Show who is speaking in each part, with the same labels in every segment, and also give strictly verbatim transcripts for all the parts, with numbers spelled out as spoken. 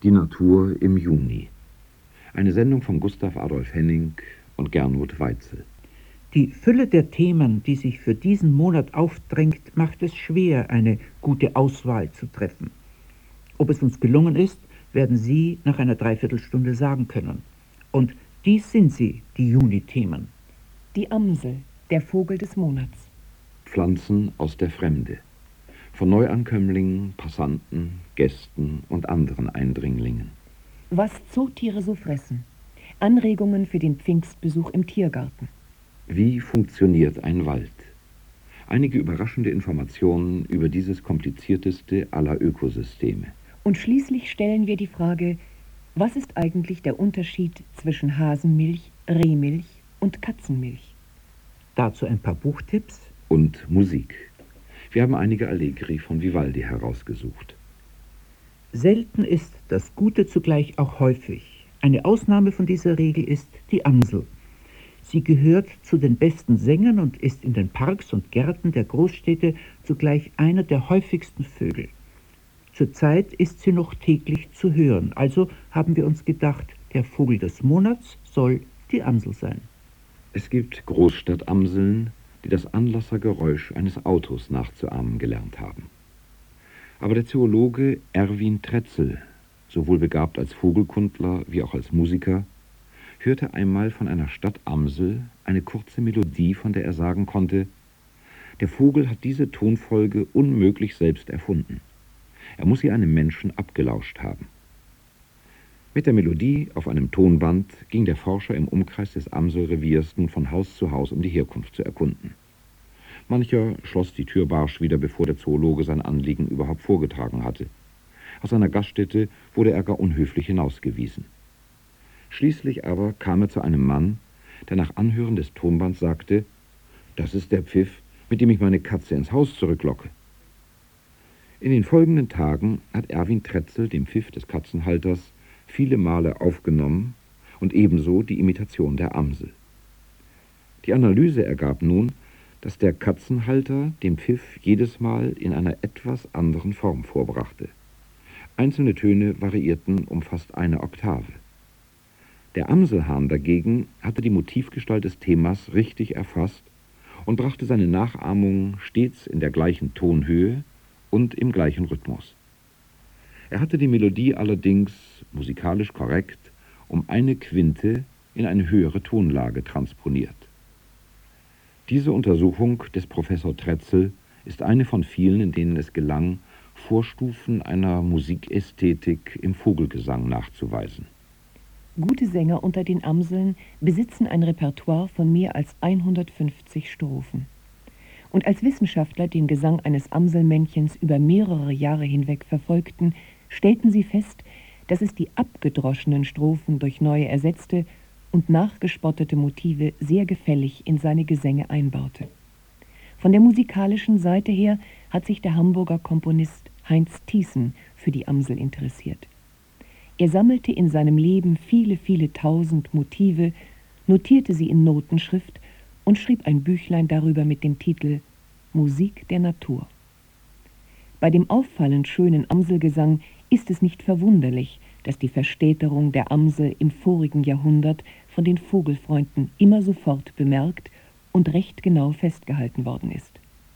Speaker 1: Die Natur im Juni. Eine Sendung von Gustav Adolf Henning und Gernot Weitzel.
Speaker 2: Die Fülle der Themen, die sich für diesen Monat aufdrängt, macht es schwer, eine gute Auswahl zu treffen. Ob es uns gelungen ist, werden Sie nach einer Dreiviertelstunde sagen können. Und dies sind sie, die Juni-Themen.
Speaker 3: Die Amsel, der Vogel des Monats.
Speaker 1: Pflanzen aus der Fremde. Von Neuankömmlingen, Passanten, Gästen und anderen Eindringlingen.
Speaker 3: Was Zootiere so fressen. Anregungen für den Pfingstbesuch im Tiergarten.
Speaker 1: Wie funktioniert ein Wald? Einige überraschende Informationen über dieses komplizierteste aller Ökosysteme.
Speaker 3: Und schließlich stellen wir die Frage, was ist eigentlich der Unterschied zwischen Hasenmilch, Rehmilch und Katzenmilch?
Speaker 2: Dazu ein paar Buchtipps.
Speaker 1: Und Musik. Wir haben einige Allegri von Vivaldi herausgesucht.
Speaker 2: Selten ist das Gute zugleich auch häufig. Eine Ausnahme von dieser Regel ist die Amsel. Sie gehört zu den besten Sängern und ist in den Parks und Gärten der Großstädte zugleich einer der häufigsten Vögel. Zurzeit ist sie noch täglich zu hören, also haben wir uns gedacht, der Vogel des Monats soll die Amsel sein.
Speaker 1: Es gibt Großstadtamseln, die das Anlassergeräusch eines Autos nachzuahmen gelernt haben. Aber der Zoologe Erwin Trätzel, sowohl begabt als Vogelkundler wie auch als Musiker, hörte einmal von einer Stadtamsel eine kurze Melodie, von der er sagen konnte, der Vogel hat diese Tonfolge unmöglich selbst erfunden. Er muss sie einem Menschen abgelauscht haben. Mit der Melodie auf einem Tonband ging der Forscher im Umkreis des Amselreviers nun von Haus zu Haus, um die Herkunft zu erkunden. Mancher schloss die Tür barsch wieder, bevor der Zoologe sein Anliegen überhaupt vorgetragen hatte. Aus seiner Gaststätte wurde er gar unhöflich hinausgewiesen. Schließlich aber kam er zu einem Mann, der nach Anhören des Tonbands sagte, das ist der Pfiff, mit dem ich meine Katze ins Haus zurücklocke. In den folgenden Tagen hat Erwin Trätzel den Pfiff des Katzenhalters viele Male aufgenommen und ebenso die Imitation der Amsel. Die Analyse ergab nun, dass der Katzenhalter den Pfiff jedes Mal in einer etwas anderen Form vorbrachte. Einzelne Töne variierten um fast eine Oktave. Der Amselhahn dagegen hatte die Motivgestalt des Themas richtig erfasst und brachte seine Nachahmungen stets in der gleichen Tonhöhe und im gleichen Rhythmus. Er hatte die Melodie allerdings musikalisch korrekt um eine Quinte in eine höhere Tonlage transponiert. Diese Untersuchung des Professor Trätzel ist eine von vielen, in denen es gelang, Vorstufen einer Musikästhetik im Vogelgesang nachzuweisen.
Speaker 3: Gute Sänger unter den Amseln besitzen ein Repertoire von mehr als hundertfünfzig Strophen. Und als Wissenschaftler den Gesang eines Amselmännchens über mehrere Jahre hinweg verfolgten, stellten sie fest, dass es die abgedroschenen Strophen durch neue ersetzte und nachgespottete Motive sehr gefällig in seine Gesänge einbaute. Von der musikalischen Seite her hat sich der Hamburger Komponist Heinz Thiessen für die Amsel interessiert. Er sammelte in seinem Leben viele, viele tausend Motive, notierte sie in Notenschrift und schrieb ein Büchlein darüber mit dem Titel Musik der Natur. Bei dem auffallend schönen Amselgesang ist es nicht verwunderlich, dass die Verstädterung der Amsel im vorigen Jahrhundert von den Vogelfreunden immer sofort bemerkt und recht genau festgehalten worden ist.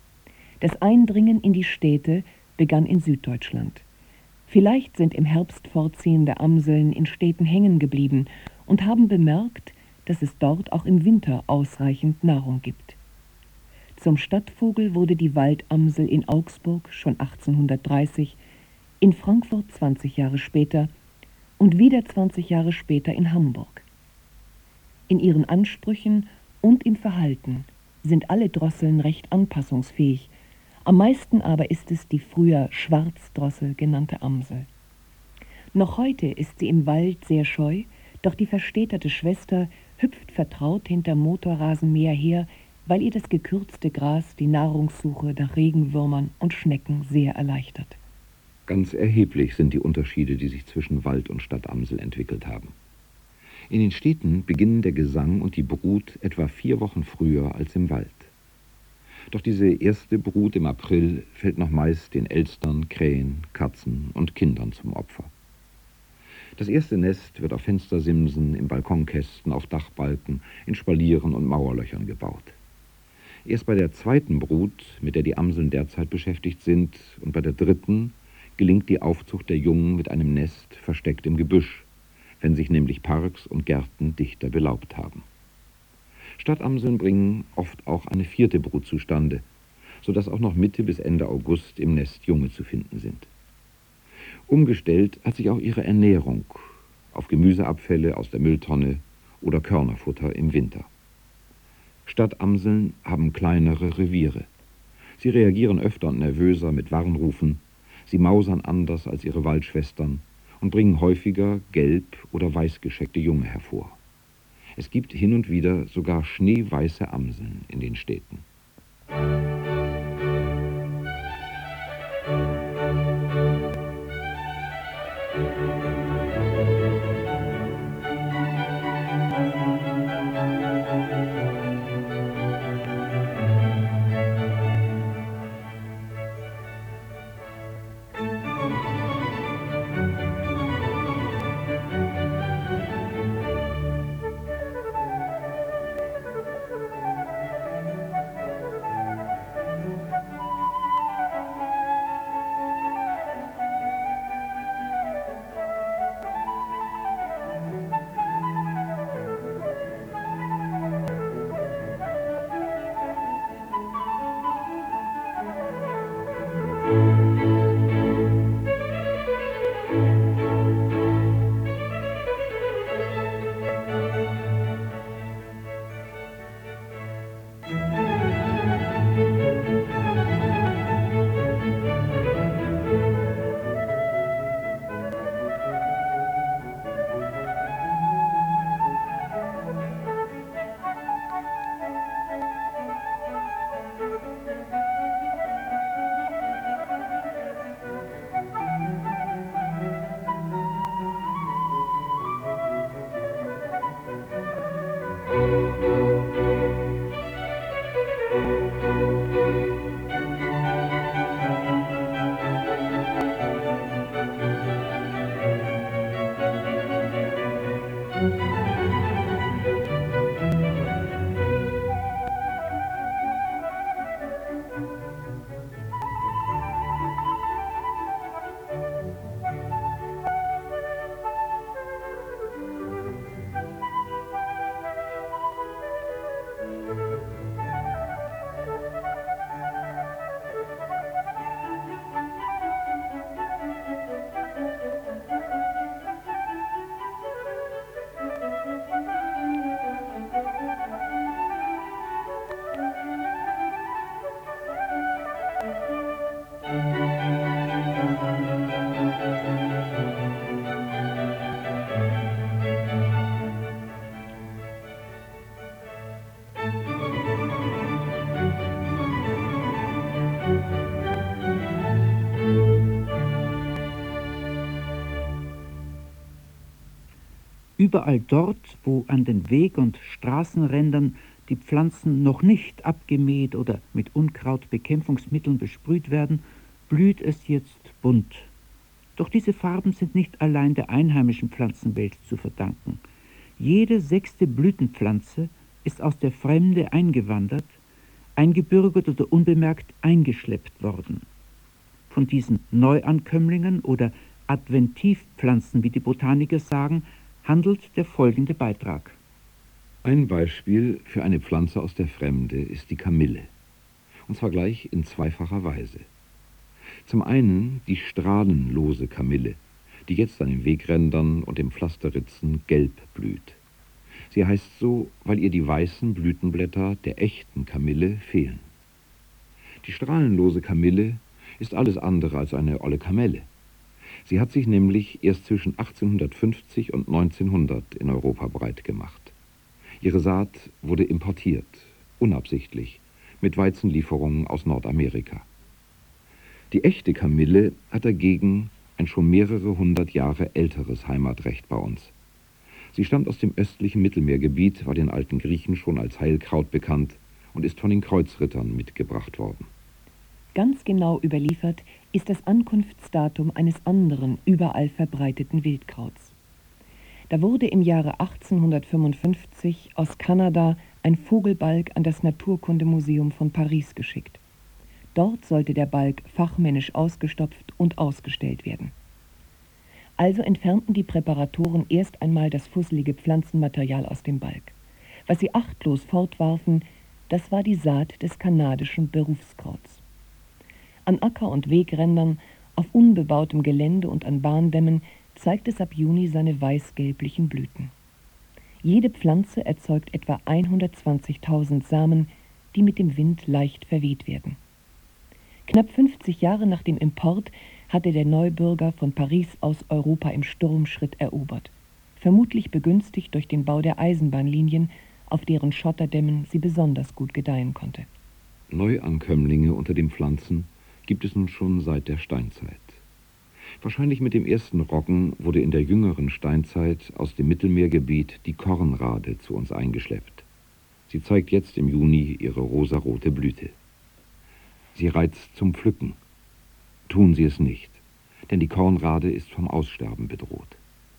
Speaker 3: Das Eindringen in die Städte begann in Süddeutschland. Vielleicht sind im Herbst fortziehende Amseln in Städten hängen geblieben und haben bemerkt, dass es dort auch im Winter ausreichend Nahrung gibt. Zum Stadtvogel wurde die Waldamsel in Augsburg schon achtzehnhundertdreißig, in Frankfurt zwanzig Jahre später und wieder zwanzig Jahre später in Hamburg. In ihren Ansprüchen und im Verhalten sind alle Drosseln recht anpassungsfähig. Am meisten aber ist es die früher Schwarzdrossel genannte Amsel. Noch heute ist sie im Wald sehr scheu, doch die verstädterte Schwester hüpft vertraut hinter Motorrasenmäher her, weil ihr das gekürzte Gras die Nahrungssuche nach Regenwürmern und Schnecken sehr erleichtert.
Speaker 1: Ganz erheblich sind die Unterschiede, die sich zwischen Wald- und Stadtamsel entwickelt haben. In den Städten beginnen der Gesang und die Brut etwa vier Wochen früher als im Wald. Doch diese erste Brut im April fällt noch meist den Elstern, Krähen, Katzen und Kindern zum Opfer. Das erste Nest wird auf Fenstersimsen, in Balkonkästen, auf Dachbalken, in Spalieren und Mauerlöchern gebaut. Erst bei der zweiten Brut, mit der die Amseln derzeit beschäftigt sind, und bei der dritten gelingt die Aufzucht der Jungen mit einem Nest versteckt im Gebüsch, wenn sich nämlich Parks und Gärten dichter belaubt haben. Stadtamseln bringen oft auch eine vierte Brut zustande, sodass auch noch Mitte bis Ende August im Nest Junge zu finden sind. Umgestellt hat sich auch ihre Ernährung auf Gemüseabfälle aus der Mülltonne oder Körnerfutter im Winter. Stadtamseln haben kleinere Reviere. Sie reagieren öfter und nervöser mit Warnrufen, sie mausern anders als ihre Waldschwestern und bringen häufiger gelb- oder weißgescheckte Junge hervor. Es gibt hin und wieder sogar schneeweiße Amseln in den Städten.
Speaker 2: Überall dort, wo an den Weg- und Straßenrändern die Pflanzen noch nicht abgemäht oder mit Unkrautbekämpfungsmitteln besprüht werden, blüht es jetzt bunt. Doch diese Farben sind nicht allein der einheimischen Pflanzenwelt zu verdanken. Jede sechste Blütenpflanze ist aus der Fremde eingewandert, eingebürgert oder unbemerkt eingeschleppt worden. Von diesen Neuankömmlingen oder Adventivpflanzen, wie die Botaniker sagen, handelt der folgende Beitrag.
Speaker 1: Ein Beispiel für eine Pflanze aus der Fremde ist die Kamille. Und zwar gleich in zweifacher Weise. Zum einen die strahlenlose Kamille, die jetzt an den Wegrändern und im Pflasterritzen gelb blüht. Sie heißt so, weil ihr die weißen Blütenblätter der echten Kamille fehlen. Die strahlenlose Kamille ist alles andere als eine olle Kamelle. Sie hat sich nämlich erst zwischen achtzehnhundertfünfzig und neunzehnhundert in Europa breit gemacht. Ihre Saat wurde importiert, unabsichtlich, mit Weizenlieferungen aus Nordamerika. Die echte Kamille hat dagegen ein schon mehrere hundert Jahre älteres Heimatrecht bei uns. Sie stammt aus dem östlichen Mittelmeergebiet, war den alten Griechen schon als Heilkraut bekannt und ist von den Kreuzrittern mitgebracht worden.
Speaker 3: Ganz genau überliefert ist das Ankunftsdatum eines anderen, überall verbreiteten Wildkrauts. Da wurde im Jahre achtzehnhundertfünfundfünfzig aus Kanada ein Vogelbalg an das Naturkundemuseum von Paris geschickt. Dort sollte der Balg fachmännisch ausgestopft und ausgestellt werden. Also entfernten die Präparatoren erst einmal das fusselige Pflanzenmaterial aus dem Balg. Was sie achtlos fortwarfen, das war die Saat des kanadischen Berufskrauts. An Acker- und Wegrändern, auf unbebautem Gelände und an Bahndämmen zeigt es ab Juni seine weißgelblichen Blüten. Jede Pflanze erzeugt etwa hundertzwanzigtausend Samen, die mit dem Wind leicht verweht werden. Knapp fünfzig Jahre nach dem Import hatte der Neubürger von Paris aus Europa im Sturmschritt erobert, vermutlich begünstigt durch den Bau der Eisenbahnlinien, auf deren Schotterdämmen sie besonders gut gedeihen konnte.
Speaker 1: Neuankömmlinge unter den Pflanzen gibt es nun schon seit der Steinzeit. Wahrscheinlich mit dem ersten Roggen wurde in der jüngeren Steinzeit aus dem Mittelmeergebiet die Kornrade zu uns eingeschleppt. Sie zeigt jetzt im Juni ihre rosarote Blüte. Sie reizt zum Pflücken. Tun Sie es nicht, denn die Kornrade ist vom Aussterben bedroht.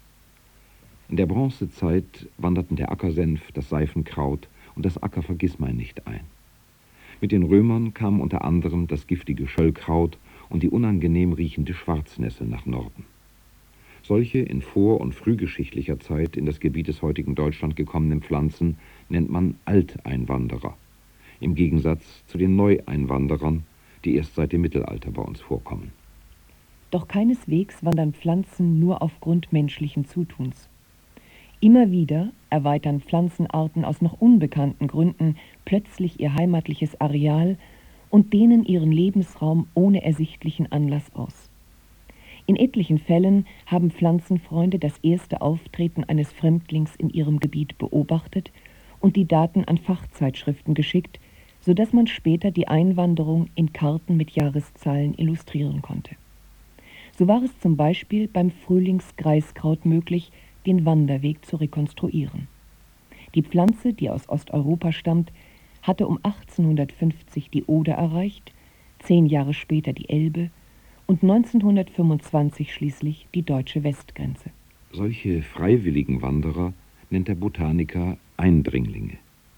Speaker 1: In der Bronzezeit wanderten der Ackersenf, das Seifenkraut und das Ackervergissmeinnicht ein. Mit den Römern kamen unter anderem das giftige Schöllkraut und die unangenehm riechende Schwarznessel nach Norden. Solche in vor- und frühgeschichtlicher Zeit in das Gebiet des heutigen Deutschland gekommenen Pflanzen nennt man Alteinwanderer, im Gegensatz zu den Neueinwanderern, die erst seit dem Mittelalter bei uns vorkommen.
Speaker 3: Doch keineswegs wandern Pflanzen nur aufgrund menschlichen Zutuns. Immer wieder erweitern Pflanzenarten aus noch unbekannten Gründen plötzlich ihr heimatliches Areal und dehnen ihren Lebensraum ohne ersichtlichen Anlass aus. In etlichen Fällen haben Pflanzenfreunde das erste Auftreten eines Fremdlings in ihrem Gebiet beobachtet und die Daten an Fachzeitschriften geschickt, sodass man später die Einwanderung in Karten mit Jahreszahlen illustrieren konnte. So war es zum Beispiel beim Frühlingsgreiskraut möglich, den Wanderweg zu rekonstruieren. Die Pflanze, die aus Osteuropa stammt, hatte um achtzehnhundertfünfzig die Oder erreicht, zehn Jahre später die Elbe und neunzehnhundertfünfundzwanzig schließlich die deutsche Westgrenze.
Speaker 1: Solche freiwilligen Wanderer nennt der Botaniker Eindringlinge.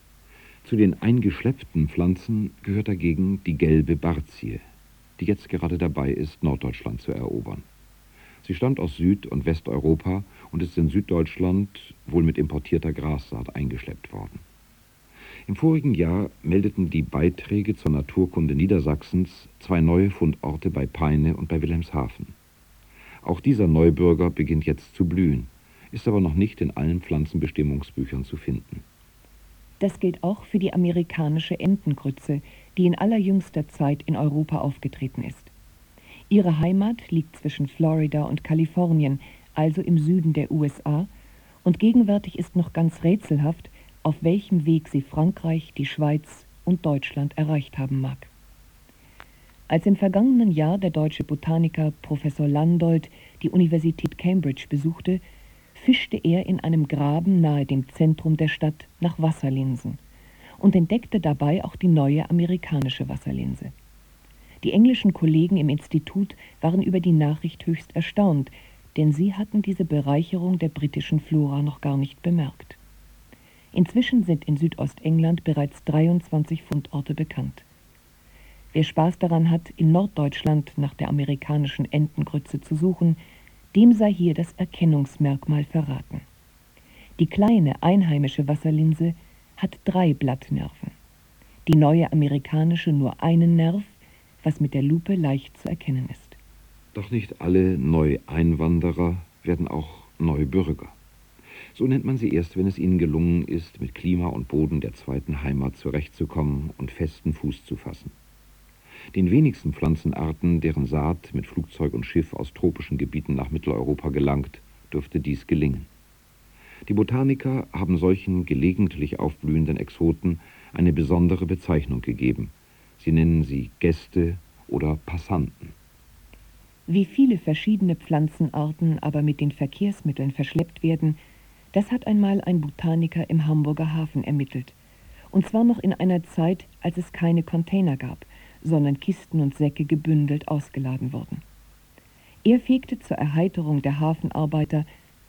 Speaker 1: Zu den eingeschleppten Pflanzen gehört dagegen die gelbe Barzie, die jetzt gerade dabei ist, Norddeutschland zu erobern. Sie stammt aus Süd- und Westeuropa und ist in Süddeutschland wohl mit importierter Grassaat eingeschleppt worden. Im vorigen Jahr meldeten die Beiträge zur Naturkunde Niedersachsens zwei neue Fundorte bei Peine und bei Wilhelmshaven. Auch dieser Neubürger beginnt jetzt zu blühen, ist aber noch nicht in allen Pflanzenbestimmungsbüchern zu finden.
Speaker 3: Das gilt auch für die amerikanische Entengrütze, die in allerjüngster Zeit in Europa aufgetreten ist. Ihre Heimat liegt zwischen Florida und Kalifornien, also im Süden der U S A, und gegenwärtig ist noch ganz rätselhaft, auf welchem Weg sie Frankreich, die Schweiz und Deutschland erreicht haben mag. Als im vergangenen Jahr der deutsche Botaniker Professor Landolt die Universität Cambridge besuchte, fischte er in einem Graben nahe dem Zentrum der Stadt nach Wasserlinsen und entdeckte dabei auch die neue amerikanische Wasserlinse. Die englischen Kollegen im Institut waren über die Nachricht höchst erstaunt, denn sie hatten diese Bereicherung der britischen Flora noch gar nicht bemerkt. Inzwischen sind in Südostengland bereits dreiundzwanzig Fundorte bekannt. Wer Spaß daran hat, in Norddeutschland nach der amerikanischen Entengrütze zu suchen, dem sei hier das Erkennungsmerkmal verraten. Die kleine einheimische Wasserlinse hat drei Blattnerven. Die neue amerikanische nur einen Nerv, was mit der Lupe leicht zu erkennen ist.
Speaker 1: Doch nicht alle Neueinwanderer werden auch Neubürger. So nennt man sie erst, wenn es ihnen gelungen ist, mit Klima und Boden der zweiten Heimat zurechtzukommen und festen Fuß zu fassen. Den wenigsten Pflanzenarten, deren Saat mit Flugzeug und Schiff aus tropischen Gebieten nach Mitteleuropa gelangt, dürfte dies gelingen. Die Botaniker haben solchen gelegentlich aufblühenden Exoten eine besondere Bezeichnung gegeben. Sie nennen sie Gäste oder Passanten.
Speaker 3: Wie viele verschiedene Pflanzenarten aber mit den Verkehrsmitteln verschleppt werden, das hat einmal ein Botaniker im Hamburger Hafen ermittelt. Und zwar noch in einer Zeit, als es keine Container gab, sondern Kisten und Säcke gebündelt ausgeladen wurden. Er fegte zur Erheiterung der Hafenarbeiter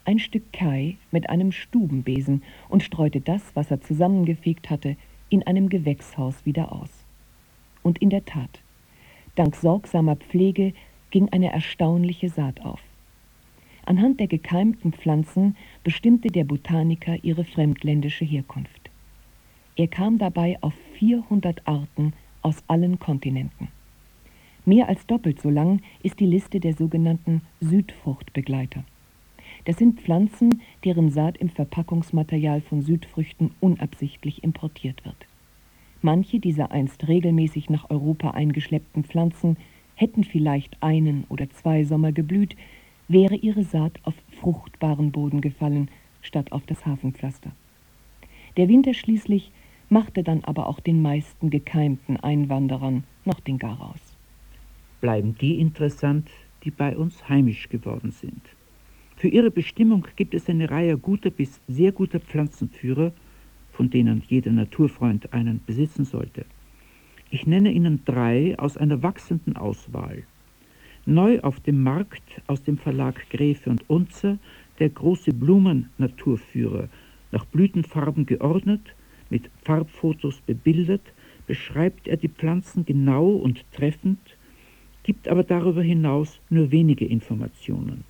Speaker 3: ein Stück Kai mit einem Stubenbesen und streute das, was er zusammengefegt hatte, in einem Gewächshaus wieder aus. Und in der Tat, dank sorgsamer Pflege ging eine erstaunliche Saat auf. Anhand der gekeimten Pflanzen bestimmte der Botaniker ihre fremdländische Herkunft. Er kam dabei auf vierhundert Arten aus allen Kontinenten. Mehr als doppelt so lang ist die Liste der sogenannten Südfruchtbegleiter. Das sind Pflanzen, deren Saat im Verpackungsmaterial von Südfrüchten unabsichtlich importiert wird. Manche dieser einst regelmäßig nach Europa eingeschleppten Pflanzen hätten vielleicht einen oder zwei Sommer geblüht, wäre ihre Saat auf fruchtbaren Boden gefallen, statt auf das Hafenpflaster. Der Winter schließlich machte dann aber auch den meisten gekeimten Einwanderern noch den Garaus.
Speaker 2: Bleiben die interessant, die bei uns heimisch geworden sind. Für ihre Bestimmung gibt es eine Reihe guter bis sehr guter Pflanzenführer, von denen jeder Naturfreund einen besitzen sollte. Ich nenne Ihnen drei aus einer wachsenden Auswahl. Neu auf dem Markt aus dem Verlag Graefe und Unzer der große Blumen-Naturführer, nach Blütenfarben geordnet, mit Farbfotos bebildert, beschreibt er die Pflanzen genau und treffend, gibt aber darüber hinaus nur wenige Informationen.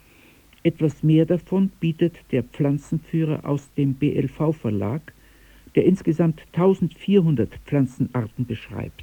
Speaker 2: Etwas mehr davon bietet der Pflanzenführer aus dem B L V-Verlag, der insgesamt eintausendvierhundert Pflanzenarten beschreibt.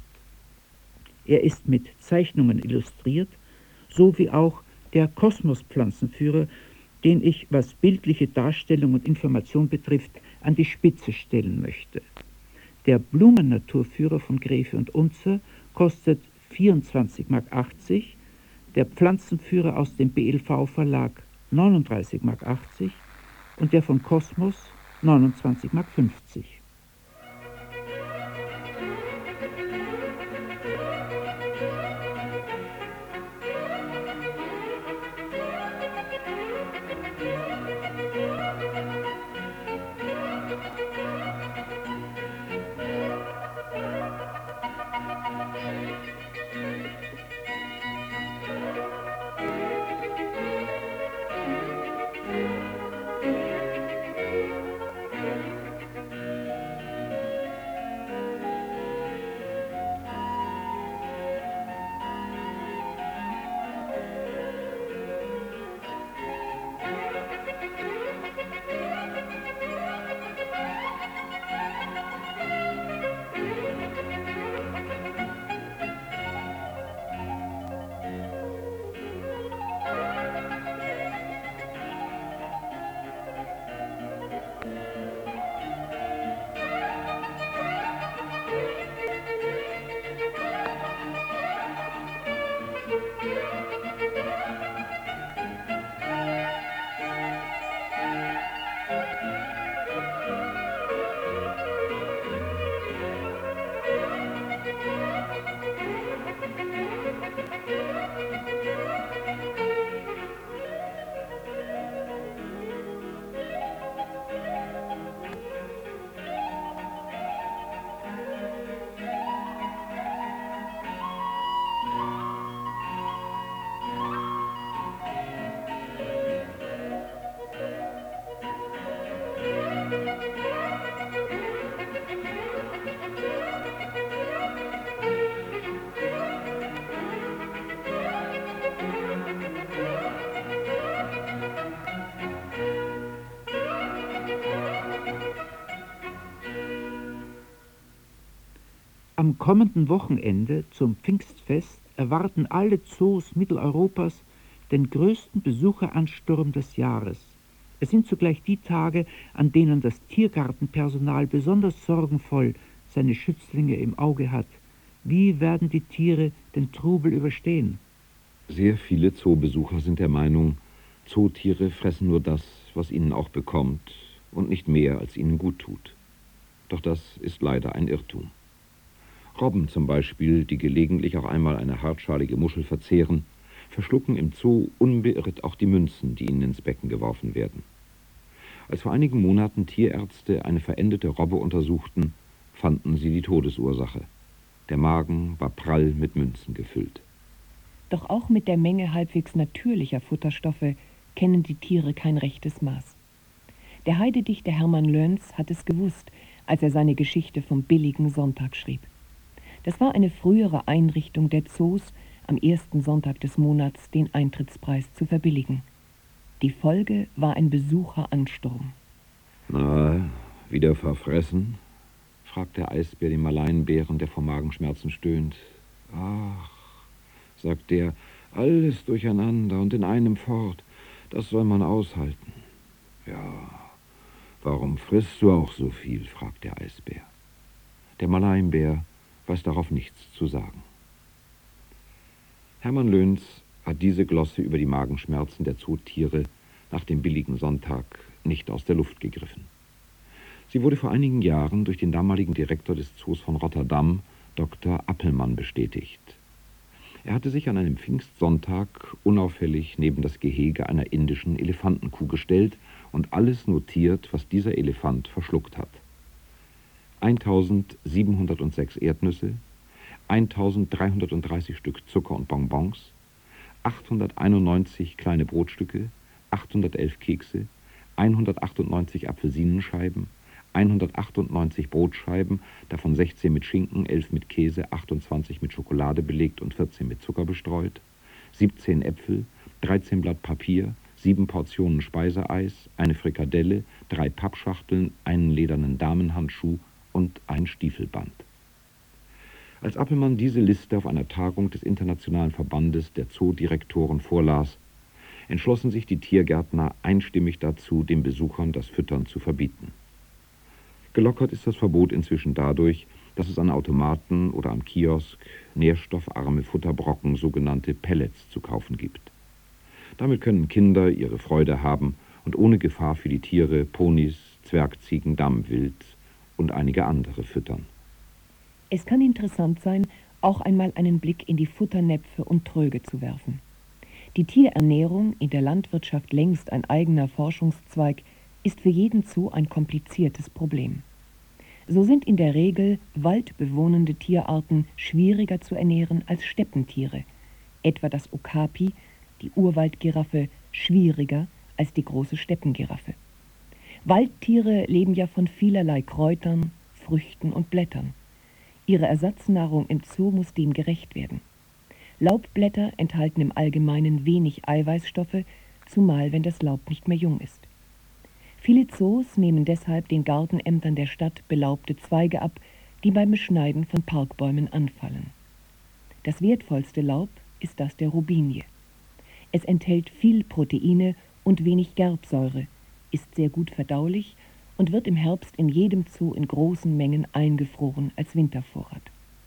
Speaker 2: Er ist mit Zeichnungen illustriert, so wie auch der Kosmos-Pflanzenführer, den ich, was bildliche Darstellung und Information betrifft, an die Spitze stellen möchte. Der Blumen-Naturführer von Graefe und Unzer kostet vierundzwanzig Mark achtzig, der Pflanzenführer aus dem B L V-Verlag neununddreißig Mark achtzig und der von Kosmos neunundzwanzig Mark fünfzig. Am kommenden Wochenende zum Pfingstfest erwarten alle Zoos Mitteleuropas den größten Besucheransturm des Jahres. Es sind zugleich die Tage, an denen das Tiergartenpersonal besonders sorgenvoll seine Schützlinge im Auge hat. Wie werden die Tiere den Trubel überstehen?
Speaker 1: Sehr viele Zoobesucher sind der Meinung, Zootiere fressen nur das, was ihnen auch bekommt und nicht mehr, als ihnen gut tut. Doch das ist leider ein Irrtum. Robben zum Beispiel, die gelegentlich auch einmal eine hartschalige Muschel verzehren, verschlucken im Zoo unbeirrt auch die Münzen, die ihnen ins Becken geworfen werden. Als vor einigen Monaten Tierärzte eine verendete Robbe untersuchten, fanden sie die Todesursache. Der Magen war prall mit Münzen gefüllt.
Speaker 3: Doch auch mit der Menge halbwegs natürlicher Futterstoffe kennen die Tiere kein rechtes Maß. Der Heidedichter Hermann Löns hat es gewusst, als er seine Geschichte vom billigen Sonntag schrieb. Das war eine frühere Einrichtung der Zoos, am ersten Sonntag des Monats den Eintrittspreis zu verbilligen. Die Folge war ein Besucheransturm.
Speaker 1: Na, wieder verfressen? Fragt der Eisbär den Maleinbären, der vor Magenschmerzen stöhnt. Ach, sagt der, alles durcheinander und in einem fort, das soll man aushalten. Ja, warum frisst du auch so viel, fragt der Eisbär. Der Maleinbär weiß darauf nichts zu sagen. Hermann Löns hat diese Glosse über die Magenschmerzen der Zootiere nach dem billigen Sonntag nicht aus der Luft gegriffen. Sie wurde vor einigen Jahren durch den damaligen Direktor des Zoos von Rotterdam, Doktor Appelmann, bestätigt. Er hatte sich an einem Pfingstsonntag unauffällig neben das Gehege einer indischen Elefantenkuh gestellt und alles notiert, was dieser Elefant verschluckt hat. eintausendsiebenhundertsechs Erdnüsse, eintausenddreihundertdreißig Stück Zucker und Bonbons, achthunderteinundneunzig kleine Brotstücke, achthundertelf Kekse, hundertachtundneunzig Apfelsinenscheiben, hundertachtundneunzig Brotscheiben, davon sechzehn mit Schinken, elf mit Käse, achtundzwanzig mit Schokolade belegt und vierzehn mit Zucker bestreut, siebzehn Äpfel, dreizehn Blatt Papier, sieben Portionen Speiseeis, eine Frikadelle, drei Pappschachteln, einen ledernen Damenhandschuh und ein Stiefelband. Als Appelmann diese Liste auf einer Tagung des Internationalen Verbandes der Zoodirektoren vorlas, entschlossen sich die Tiergärtner einstimmig dazu, den Besuchern das Füttern zu verbieten. Gelockert ist das Verbot inzwischen dadurch, dass es an Automaten oder am Kiosk nährstoffarme Futterbrocken, sogenannte Pellets, zu kaufen gibt. Damit können Kinder ihre Freude haben und ohne Gefahr für die Tiere Ponys, Zwergziegen, Dammwild und einige andere füttern.
Speaker 3: Es kann interessant sein, auch einmal einen Blick in die Futternäpfe und Tröge zu werfen. Die Tierernährung, in der Landwirtschaft längst ein eigener Forschungszweig, ist für jeden Zoo ein kompliziertes Problem. So sind in der Regel waldbewohnende Tierarten schwieriger zu ernähren als Steppentiere, etwa das Okapi, die Urwaldgiraffe, schwieriger als die große Steppengiraffe. Waldtiere leben ja von vielerlei Kräutern, Früchten und Blättern. Ihre Ersatznahrung im Zoo muss dem gerecht werden. Laubblätter enthalten im Allgemeinen wenig Eiweißstoffe, zumal wenn das Laub nicht mehr jung ist. Viele Zoos nehmen deshalb den Gartenämtern der Stadt belaubte Zweige ab, die beim Beschneiden von Parkbäumen anfallen. Das wertvollste Laub ist das der Robinie. Es enthält viel Proteine und wenig Gerbsäure, ist sehr gut verdaulich und wird im Herbst in jedem Zoo in großen Mengen eingefroren als Wintervorrat.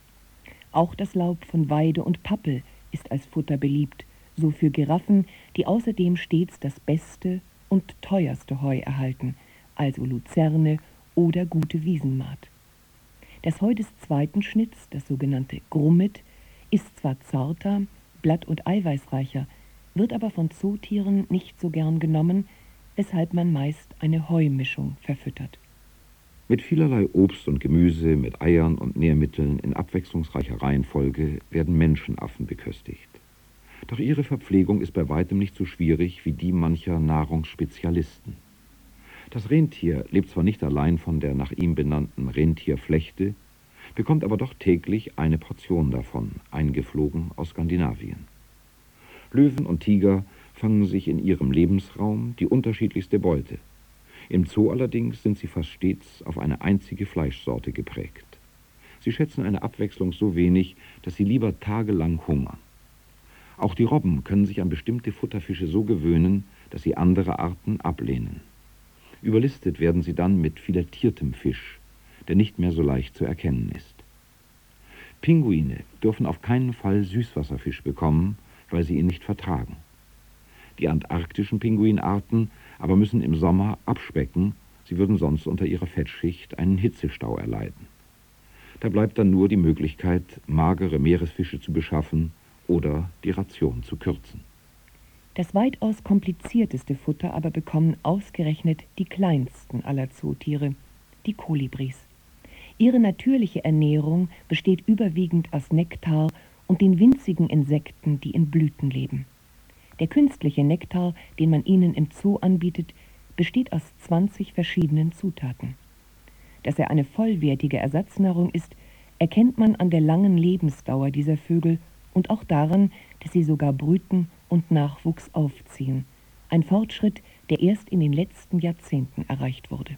Speaker 3: Auch das Laub von Weide und Pappel ist als Futter beliebt, so für Giraffen, die außerdem stets das beste und teuerste Heu erhalten, also Luzerne oder gute Wiesenmaat. Das Heu des zweiten Schnitts, das sogenannte Grummet, ist zwar zarter, blatt- und eiweißreicher, wird aber von Zootieren nicht so gern genommen, weshalb man meist eine Heumischung verfüttert.
Speaker 1: Mit vielerlei Obst und Gemüse, mit Eiern und Nährmitteln in abwechslungsreicher Reihenfolge werden Menschenaffen beköstigt. Doch ihre Verpflegung ist bei weitem nicht so schwierig wie die mancher Nahrungsspezialisten. Das Rentier lebt zwar nicht allein von der nach ihm benannten Rentierflechte, bekommt aber doch täglich eine Portion davon, eingeflogen aus Skandinavien. Löwen und Tiger fangen sich in ihrem Lebensraum die unterschiedlichste Beute. Im Zoo allerdings sind sie fast stets auf eine einzige Fleischsorte geprägt. Sie schätzen eine Abwechslung so wenig, dass sie lieber tagelang hungern. Auch die Robben können sich an bestimmte Futterfische so gewöhnen, dass sie andere Arten ablehnen. Überlistet werden sie dann mit filetiertem Fisch, der nicht mehr so leicht zu erkennen ist. Pinguine dürfen auf keinen Fall Süßwasserfisch bekommen, weil sie ihn nicht vertragen. Die antarktischen Pinguinarten aber müssen im Sommer abspecken, sie würden sonst unter ihrer Fettschicht einen Hitzestau erleiden. Da bleibt dann nur die Möglichkeit, magere Meeresfische zu beschaffen oder die Ration zu kürzen.
Speaker 3: Das weitaus komplizierteste Futter aber bekommen ausgerechnet die kleinsten aller Zootiere, die Kolibris. Ihre natürliche Ernährung besteht überwiegend aus Nektar und den winzigen Insekten, die in Blüten leben. Der künstliche Nektar, den man ihnen im Zoo anbietet, besteht aus zwanzig verschiedenen Zutaten. Dass er eine vollwertige Ersatznahrung ist, erkennt man an der langen Lebensdauer dieser Vögel und auch daran, dass sie sogar brüten und Nachwuchs aufziehen. Ein Fortschritt, der erst in den letzten Jahrzehnten erreicht wurde.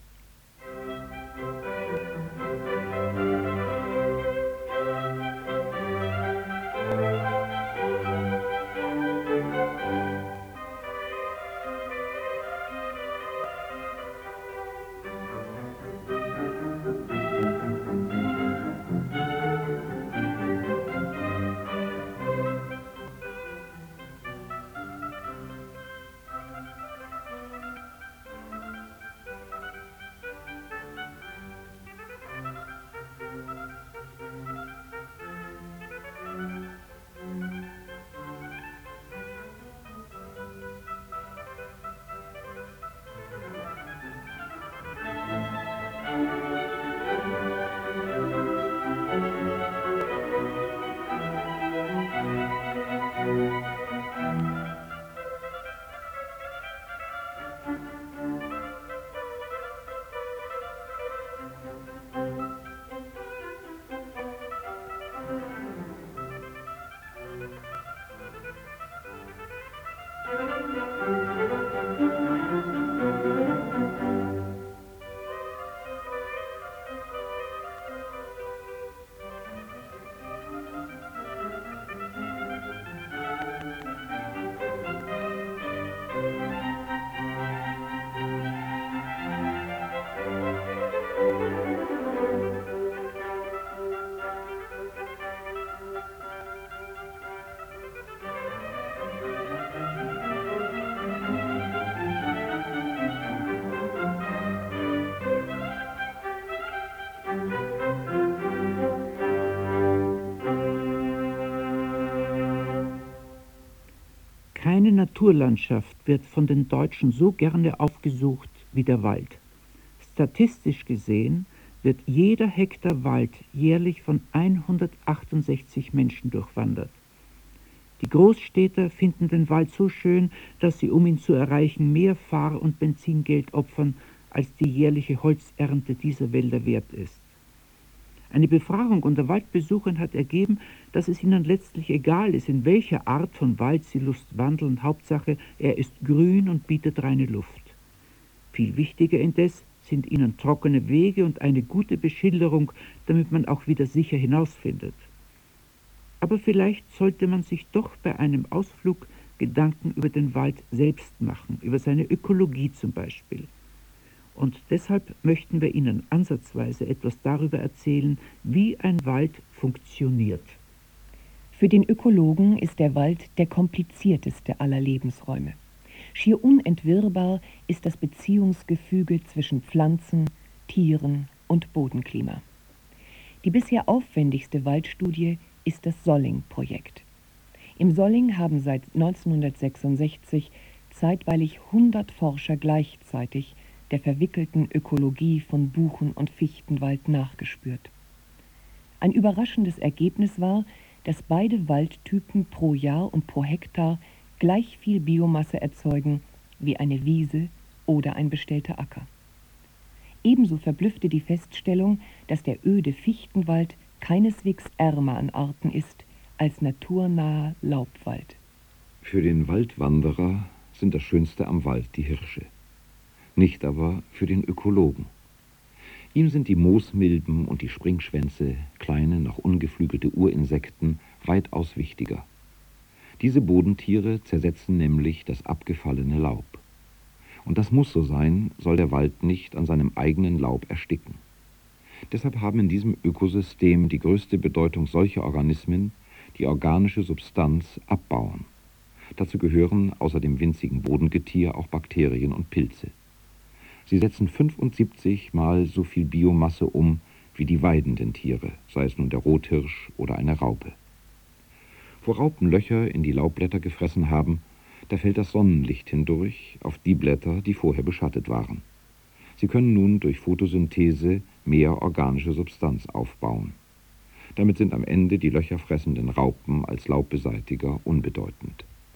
Speaker 2: Keine Naturlandschaft wird von den Deutschen so gerne aufgesucht wie der Wald. Statistisch gesehen wird jeder Hektar Wald jährlich von hundertachtundsechzig Menschen durchwandert. Die Großstädter finden den Wald so schön, dass sie, um ihn zu erreichen, mehr Fahr- und Benzingeld opfern, als die jährliche Holzernte dieser Wälder wert ist. Eine Befragung unter Waldbesuchern hat ergeben, dass es ihnen letztlich egal ist, in welcher Art von Wald sie Lust wandeln. Hauptsache, er ist grün und bietet reine Luft. Viel wichtiger indes sind ihnen trockene Wege und eine gute Beschilderung, damit man auch wieder sicher hinausfindet. Aber vielleicht sollte man sich doch bei einem Ausflug Gedanken über den Wald selbst machen, über seine Ökologie zum Beispiel. Und deshalb möchten wir Ihnen ansatzweise etwas darüber erzählen, wie ein Wald funktioniert.
Speaker 3: Für den Ökologen ist der Wald der komplizierteste aller Lebensräume. Schier unentwirrbar ist das Beziehungsgefüge zwischen Pflanzen, Tieren und Bodenklima. Die bisher aufwendigste Waldstudie ist das Solling-Projekt. Im Solling haben seit neunzehnhundertsechsundsechzig zeitweilig hundert Forscher gleichzeitig der verwickelten Ökologie von Buchen- und Fichtenwald nachgespürt. Ein überraschendes Ergebnis war, dass beide Waldtypen pro Jahr und pro Hektar gleich viel Biomasse erzeugen wie eine Wiese oder ein bestellter Acker. Ebenso verblüffte die Feststellung, dass der öde Fichtenwald keineswegs ärmer an Arten ist als naturnaher Laubwald.
Speaker 1: Für den Waldwanderer sind das Schönste am Wald die Hirsche. Nicht aber für den Ökologen. Ihm sind die Moosmilben und die Springschwänze, kleine, noch ungeflügelte Urinsekten, weitaus wichtiger. Diese Bodentiere zersetzen nämlich das abgefallene Laub. Und das muss so sein, soll der Wald nicht an seinem eigenen Laub ersticken. Deshalb haben in diesem Ökosystem die größte Bedeutung solche Organismen, die organische Substanz abbauen. Dazu gehören außer dem winzigen Bodengetier auch Bakterien und Pilze. Sie setzen fünfundsiebzig Mal so viel Biomasse um wie die weidenden Tiere, sei es nun der Rothirsch oder eine Raupe. Wo Raupen Löcher in die Laubblätter gefressen haben, da fällt das Sonnenlicht hindurch auf die Blätter, die vorher beschattet waren. Sie können nun durch Photosynthese mehr organische Substanz aufbauen. Damit sind am Ende die löcherfressenden Raupen als Laubbeseitiger unbedeutend.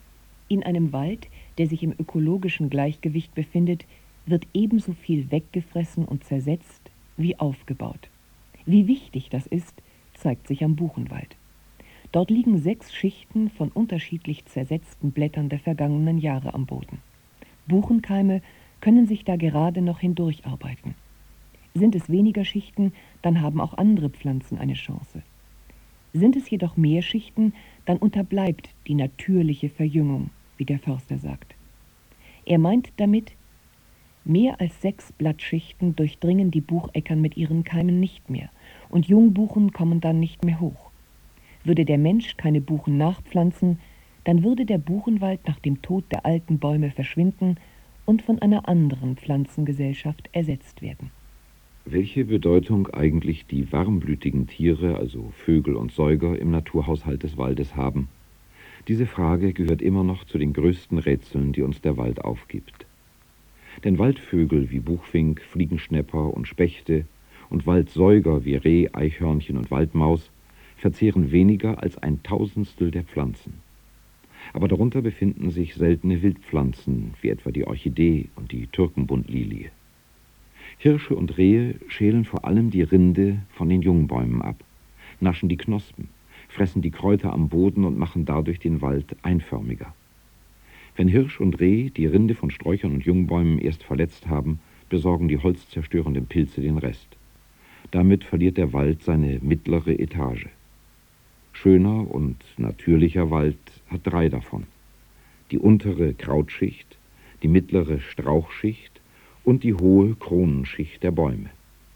Speaker 3: In einem Wald, der sich im ökologischen Gleichgewicht befindet, wird ebenso viel weggefressen und zersetzt wie aufgebaut. Wie wichtig das ist, zeigt sich am Buchenwald. Dort liegen sechs Schichten von unterschiedlich zersetzten Blättern der vergangenen Jahre am Boden. Buchenkeime können sich da gerade noch hindurcharbeiten. Sind es weniger Schichten, dann haben auch andere Pflanzen eine Chance. Sind es jedoch mehr Schichten, dann unterbleibt die natürliche Verjüngung, wie der Förster sagt. Er meint damit, mehr als sechs Blattschichten durchdringen die Bucheckern mit ihren Keimen nicht mehr und Jungbuchen kommen dann nicht mehr hoch. Würde der Mensch keine Buchen nachpflanzen, dann würde der Buchenwald nach dem Tod der alten Bäume verschwinden und von einer anderen Pflanzengesellschaft ersetzt werden.
Speaker 1: Welche Bedeutung eigentlich die warmblütigen Tiere, also Vögel und Säuger, im Naturhaushalt des Waldes haben? Diese Frage gehört immer noch zu den größten Rätseln, die uns der Wald aufgibt. Denn Waldvögel wie Buchfink, Fliegenschnäpper und Spechte und Waldsäuger wie Reh, Eichhörnchen und Waldmaus verzehren weniger als ein Tausendstel der Pflanzen. Aber darunter befinden sich seltene Wildpflanzen, wie etwa die Orchidee und die Türkenbundlilie. Hirsche und Rehe schälen vor allem die Rinde von den Jungbäumen ab, naschen die Knospen, fressen die Kräuter am Boden und machen dadurch den Wald einförmiger. Wenn Hirsch und Reh die Rinde von Sträuchern und Jungbäumen erst verletzt haben, besorgen die holzzerstörenden Pilze den Rest. Damit verliert der Wald seine mittlere Etage. Schöner und natürlicher Wald hat drei davon: die untere Krautschicht, die mittlere Strauchschicht und die hohe Kronenschicht der Bäume.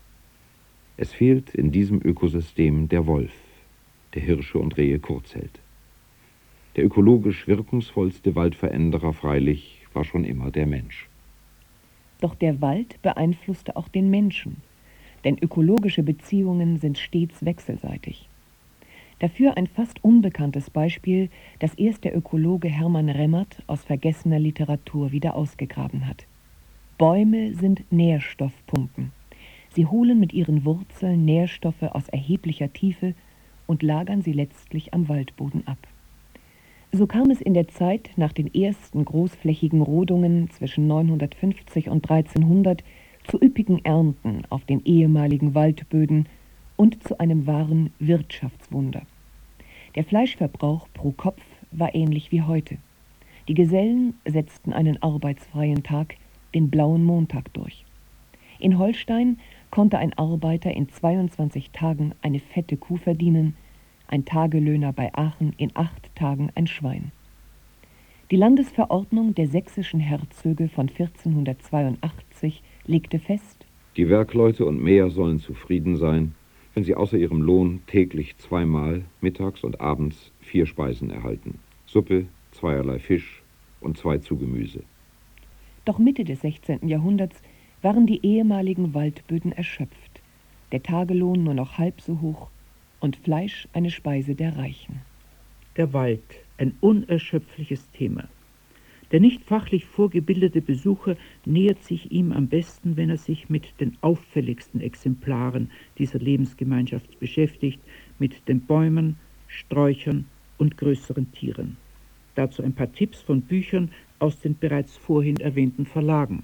Speaker 1: Es fehlt in diesem Ökosystem der Wolf, der Hirsche und Rehe kurz hält. Der ökologisch wirkungsvollste Waldveränderer freilich war schon immer der Mensch.
Speaker 3: Doch der Wald beeinflusste auch den Menschen, denn ökologische Beziehungen sind stets wechselseitig. Dafür ein fast unbekanntes Beispiel, das erst der Ökologe Hermann Remmert aus vergessener Literatur wieder ausgegraben hat. Bäume sind Nährstoffpumpen. Sie holen mit ihren Wurzeln Nährstoffe aus erheblicher Tiefe und lagern sie letztlich am Waldboden ab. So kam es in der Zeit nach den ersten großflächigen Rodungen zwischen neunhundertfünfzig und dreizehnhundert zu üppigen Ernten auf den ehemaligen Waldböden und zu einem wahren Wirtschaftswunder. Der Fleischverbrauch pro Kopf war ähnlich wie heute. Die Gesellen setzten einen arbeitsfreien Tag, den blauen Montag, durch. In Holstein konnte ein Arbeiter in zweiundzwanzig Tagen eine fette Kuh verdienen, ein Tagelöhner bei Aachen in acht Tagen ein Schwein. Die Landesverordnung der sächsischen Herzöge von vierzehnhundertzweiundachtzig legte fest:
Speaker 1: Die Werkleute und Mäher sollen zufrieden sein, wenn sie außer ihrem Lohn täglich zweimal, mittags und abends, vier Speisen erhalten: Suppe, zweierlei Fisch und zwei zu Gemüse.
Speaker 3: Doch Mitte des sechzehnten Jahrhunderts waren die ehemaligen Waldböden erschöpft, der Tagelohn nur noch halb so hoch und Fleisch eine Speise der Reichen.
Speaker 2: Der Wald, ein unerschöpfliches Thema. Der nicht fachlich vorgebildete Besucher nähert sich ihm am besten, wenn er sich mit den auffälligsten Exemplaren dieser Lebensgemeinschaft beschäftigt, mit den Bäumen, Sträuchern und größeren Tieren. Dazu ein paar Tipps von Büchern aus den bereits vorhin erwähnten Verlagen.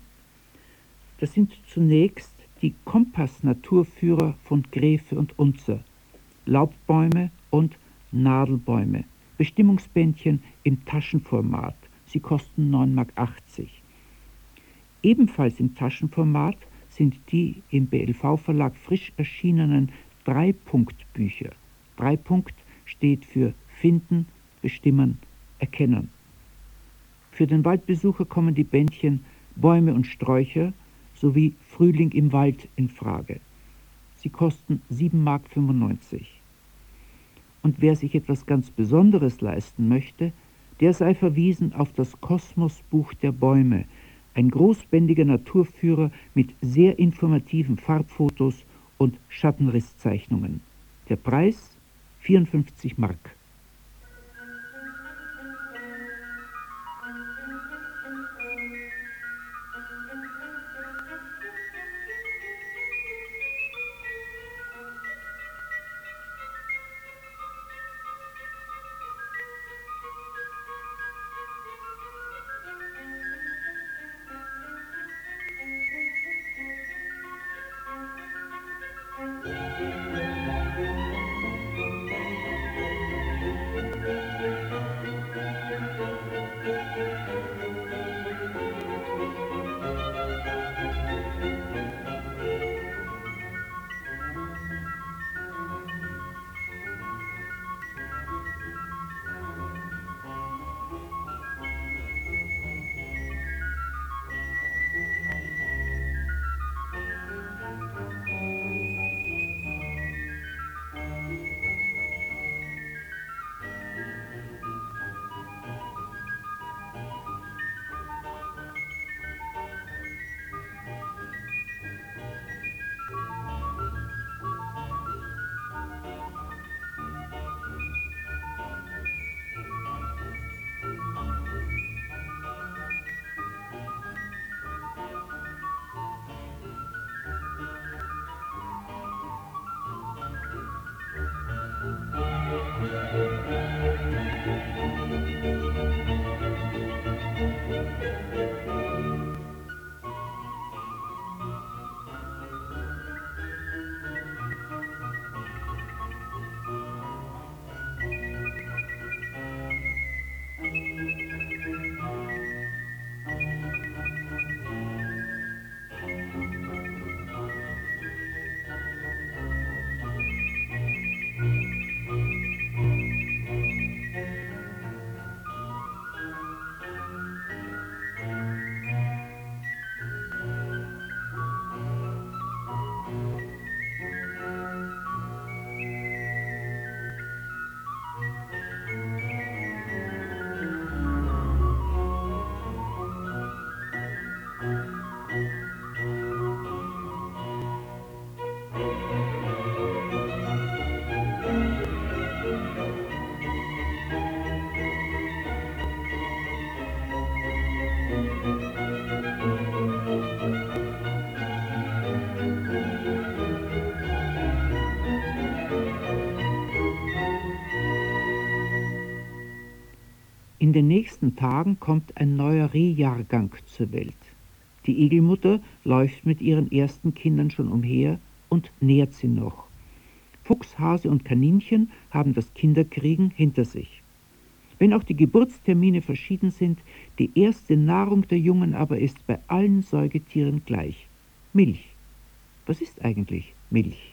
Speaker 2: Das sind zunächst die Kompass-Naturführer von Graefe und Unzer, Laubbäume und Nadelbäume, Bestimmungsbändchen im Taschenformat. Sie kosten neun Mark achtzig. Ebenfalls im Taschenformat sind die im B L V-Verlag frisch erschienenen Drei-Punkt-Bücher. Drei-Punkt steht für Finden, Bestimmen, Erkennen. Für den Waldbesucher kommen die Bändchen Bäume und Sträucher sowie Frühling im Wald in Frage. Sie kosten sieben Mark fünfundneunzig. Und wer sich etwas ganz Besonderes leisten möchte, der sei verwiesen auf das Kosmos-Buch der Bäume, ein großbändiger Naturführer mit sehr informativen Farbfotos und Schattenrisszeichnungen. Der Preis vierundfünfzig Mark. den nächsten Tagen kommt ein neuer Rehjahrgang zur Welt. Die Igelmutter läuft mit ihren ersten Kindern schon umher und nährt sie noch. Fuchs, Hase und Kaninchen haben das Kinderkriegen hinter sich. Wenn auch die Geburtstermine verschieden sind, die erste Nahrung der Jungen aber ist bei allen Säugetieren gleich: Milch. Was ist eigentlich Milch?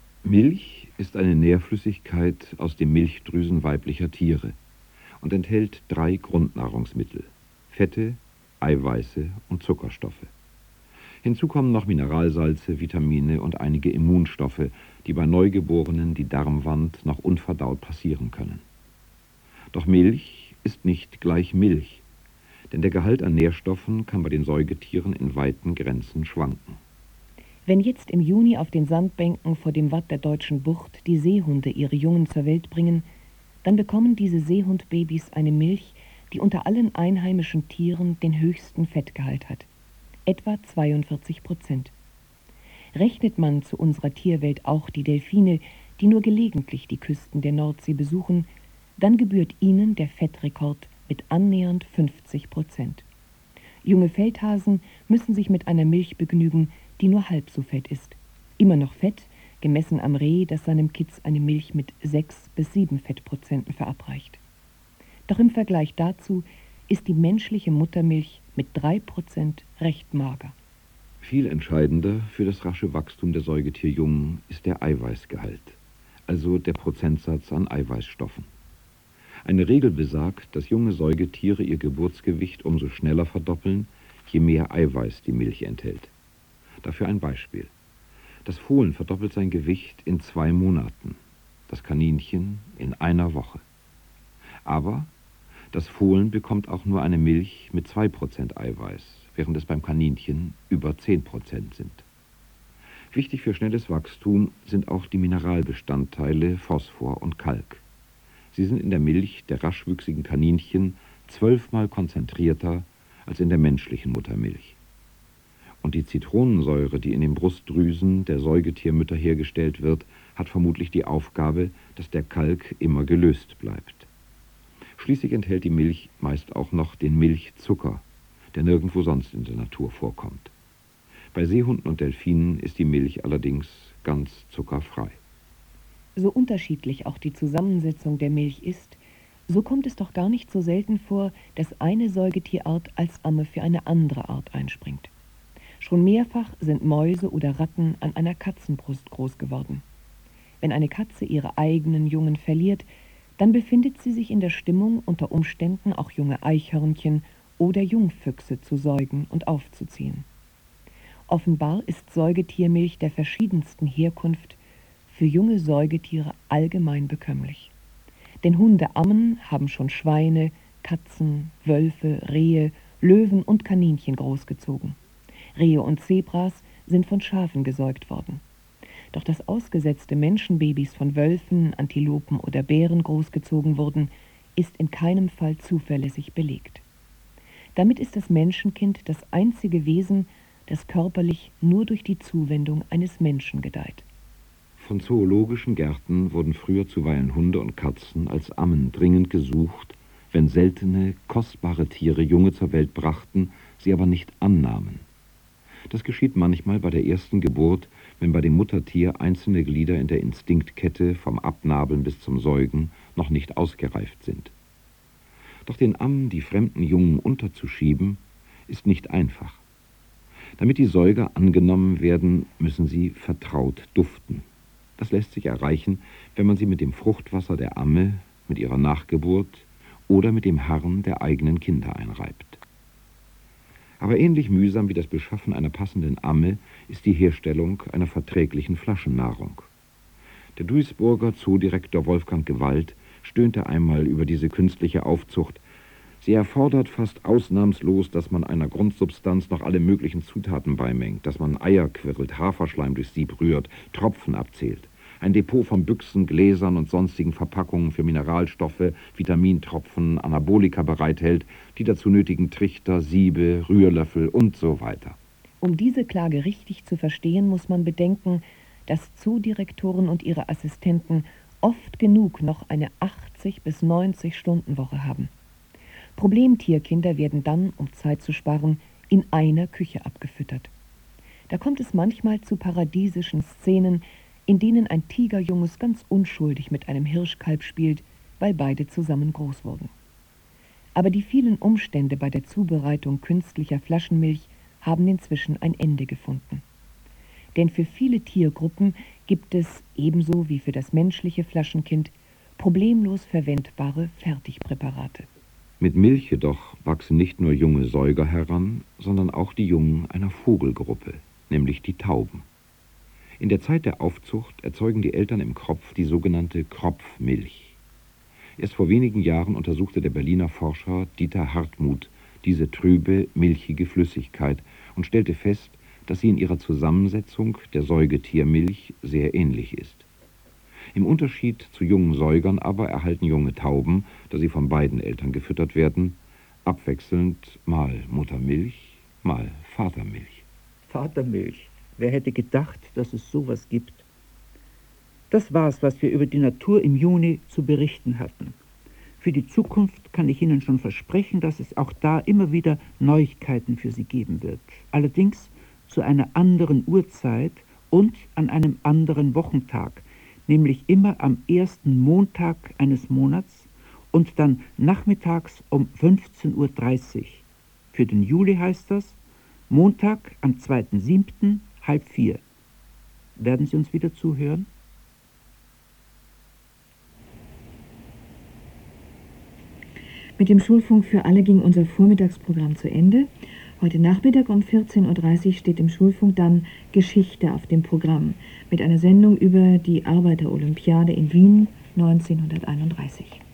Speaker 1: Milch ist eine Nährflüssigkeit aus den Milchdrüsen weiblicher Tiere und enthält drei Grundnahrungsmittel: Fette, Eiweiße und Zuckerstoffe. Hinzu kommen noch Mineralsalze, Vitamine und einige Immunstoffe, die bei Neugeborenen die Darmwand noch unverdaut passieren können. Doch Milch ist nicht gleich Milch, denn der Gehalt an Nährstoffen kann bei den Säugetieren in weiten Grenzen schwanken.
Speaker 3: Wenn jetzt im Juni auf den Sandbänken vor dem Watt der Deutschen Bucht die Seehunde ihre Jungen zur Welt bringen, dann bekommen diese Seehundbabys eine Milch, die unter allen einheimischen Tieren den höchsten Fettgehalt hat, etwa zweiundvierzig Prozent. Rechnet man zu unserer Tierwelt auch die Delfine, die nur gelegentlich die Küsten der Nordsee besuchen, dann gebührt ihnen der Fettrekord mit annähernd fünfzig Prozent. Junge Feldhasen müssen sich mit einer Milch begnügen, die nur halb so fett ist. Immer noch fett, gemessen am Reh, das seinem Kitz eine Milch mit sechs bis sieben Fettprozenten verabreicht. Doch im Vergleich dazu ist die menschliche Muttermilch mit drei Prozent recht mager.
Speaker 1: Viel entscheidender für das rasche Wachstum der Säugetierjungen ist der Eiweißgehalt, also der Prozentsatz an Eiweißstoffen. Eine Regel besagt, dass junge Säugetiere ihr Geburtsgewicht umso schneller verdoppeln, je mehr Eiweiß die Milch enthält. Dafür ein Beispiel. Das Fohlen verdoppelt sein Gewicht in zwei Monaten, das Kaninchen in einer Woche. Aber das Fohlen bekommt auch nur eine Milch mit zwei Prozent Eiweiß, während es beim Kaninchen über zehn Prozent sind. Wichtig für schnelles Wachstum sind auch die Mineralbestandteile Phosphor und Kalk. Sie sind in der Milch der raschwüchsigen Kaninchen zwölfmal konzentrierter als in der menschlichen Muttermilch. Und die Zitronensäure, die in den Brustdrüsen der Säugetiermütter hergestellt wird, hat vermutlich die Aufgabe, dass der Kalk immer gelöst bleibt. Schließlich enthält die Milch meist auch noch den Milchzucker, der nirgendwo sonst in der Natur vorkommt. Bei Seehunden und Delfinen ist die Milch allerdings ganz zuckerfrei.
Speaker 3: So unterschiedlich auch die Zusammensetzung der Milch ist, so kommt es doch gar nicht so selten vor, dass eine Säugetierart als Amme für eine andere Art einspringt. Schon mehrfach sind Mäuse oder Ratten an einer Katzenbrust groß geworden. Wenn eine Katze ihre eigenen Jungen verliert, dann befindet sie sich in der Stimmung, unter Umständen auch junge Eichhörnchen oder Jungfüchse zu säugen und aufzuziehen. Offenbar ist Säugetiermilch der verschiedensten Herkunft für junge Säugetiere allgemein bekömmlich. Denn Hundeammen haben schon Schweine, Katzen, Wölfe, Rehe, Löwen und Kaninchen großgezogen. Rehe und Zebras sind von Schafen gesäugt worden. Doch dass ausgesetzte Menschenbabys von Wölfen, Antilopen oder Bären großgezogen wurden, ist in keinem Fall zuverlässig belegt. Damit ist das Menschenkind das einzige Wesen, das körperlich nur durch die Zuwendung eines Menschen gedeiht.
Speaker 1: Von zoologischen Gärten wurden früher zuweilen Hunde und Katzen als Ammen dringend gesucht, wenn seltene, kostbare Tiere Junge zur Welt brachten, sie aber nicht annahmen. Das geschieht manchmal bei der ersten Geburt, wenn bei dem Muttertier einzelne Glieder in der Instinktkette vom Abnabeln bis zum Säugen noch nicht ausgereift sind. Doch den Ammen die fremden Jungen unterzuschieben, ist nicht einfach. Damit die Säuger angenommen werden, müssen sie vertraut duften. Das lässt sich erreichen, wenn man sie mit dem Fruchtwasser der Amme, mit ihrer Nachgeburt oder mit dem Harren der eigenen Kinder einreibt. Aber ähnlich mühsam wie das Beschaffen einer passenden Amme ist die Herstellung einer verträglichen Flaschennahrung. Der Duisburger Zoodirektor Wolfgang Gewalt stöhnte einmal über diese künstliche Aufzucht. Sie erfordert fast ausnahmslos, dass man einer Grundsubstanz noch alle möglichen Zutaten beimengt, dass man Eier quirlt, Haferschleim durchs Sieb rührt, Tropfen abzählt. Ein Depot von Büchsen, Gläsern und sonstigen Verpackungen für Mineralstoffe, Vitamintropfen, Anabolika bereithält, die dazu nötigen Trichter, Siebe, Rührlöffel und so weiter.
Speaker 3: Um diese Klage richtig zu verstehen, muss man bedenken, dass Zoodirektoren und ihre Assistenten oft genug noch eine achtzig bis neunzig Stunden Woche haben. Problemtierkinder werden dann, um Zeit zu sparen, in einer Küche abgefüttert. Da kommt es manchmal zu paradiesischen Szenen, in denen ein Tigerjunges ganz unschuldig mit einem Hirschkalb spielt, weil beide zusammen groß wurden. Aber die vielen Umstände bei der Zubereitung künstlicher Flaschenmilch haben inzwischen ein Ende gefunden. Denn für viele Tiergruppen gibt es, ebenso wie für das menschliche Flaschenkind, problemlos verwendbare Fertigpräparate.
Speaker 1: Mit Milch jedoch wachsen nicht nur junge Säuger heran, sondern auch die Jungen einer Vogelgruppe, nämlich die Tauben. In der Zeit der Aufzucht erzeugen die Eltern im Kropf die sogenannte Kropfmilch. Erst vor wenigen Jahren untersuchte der Berliner Forscher Dieter Hartmuth diese trübe, milchige Flüssigkeit und stellte fest, dass sie in ihrer Zusammensetzung der Säugetiermilch sehr ähnlich ist. Im Unterschied zu jungen Säugern aber erhalten junge Tauben, da sie von beiden Eltern gefüttert werden, abwechselnd mal Muttermilch, mal Vatermilch.
Speaker 2: Vatermilch. Wer hätte gedacht, dass es sowas gibt? Das war's, was wir über die Natur im Juni zu berichten hatten. Für die Zukunft kann ich Ihnen schon versprechen, dass es auch da immer wieder Neuigkeiten für Sie geben wird. Allerdings zu einer anderen Uhrzeit und an einem anderen Wochentag, nämlich immer am ersten Montag eines Monats und dann nachmittags um fünfzehn Uhr dreißig. Für den Juli heißt das Montag am zweiten siebten halb vier. Werden Sie uns wieder zuhören?
Speaker 3: Mit dem Schulfunk für alle ging unser Vormittagsprogramm zu Ende. Heute Nachmittag um vierzehn Uhr dreißig steht im Schulfunk dann Geschichte auf dem Programm mit einer Sendung über die Arbeiterolympiade in Wien neunzehnhunderteinunddreißig.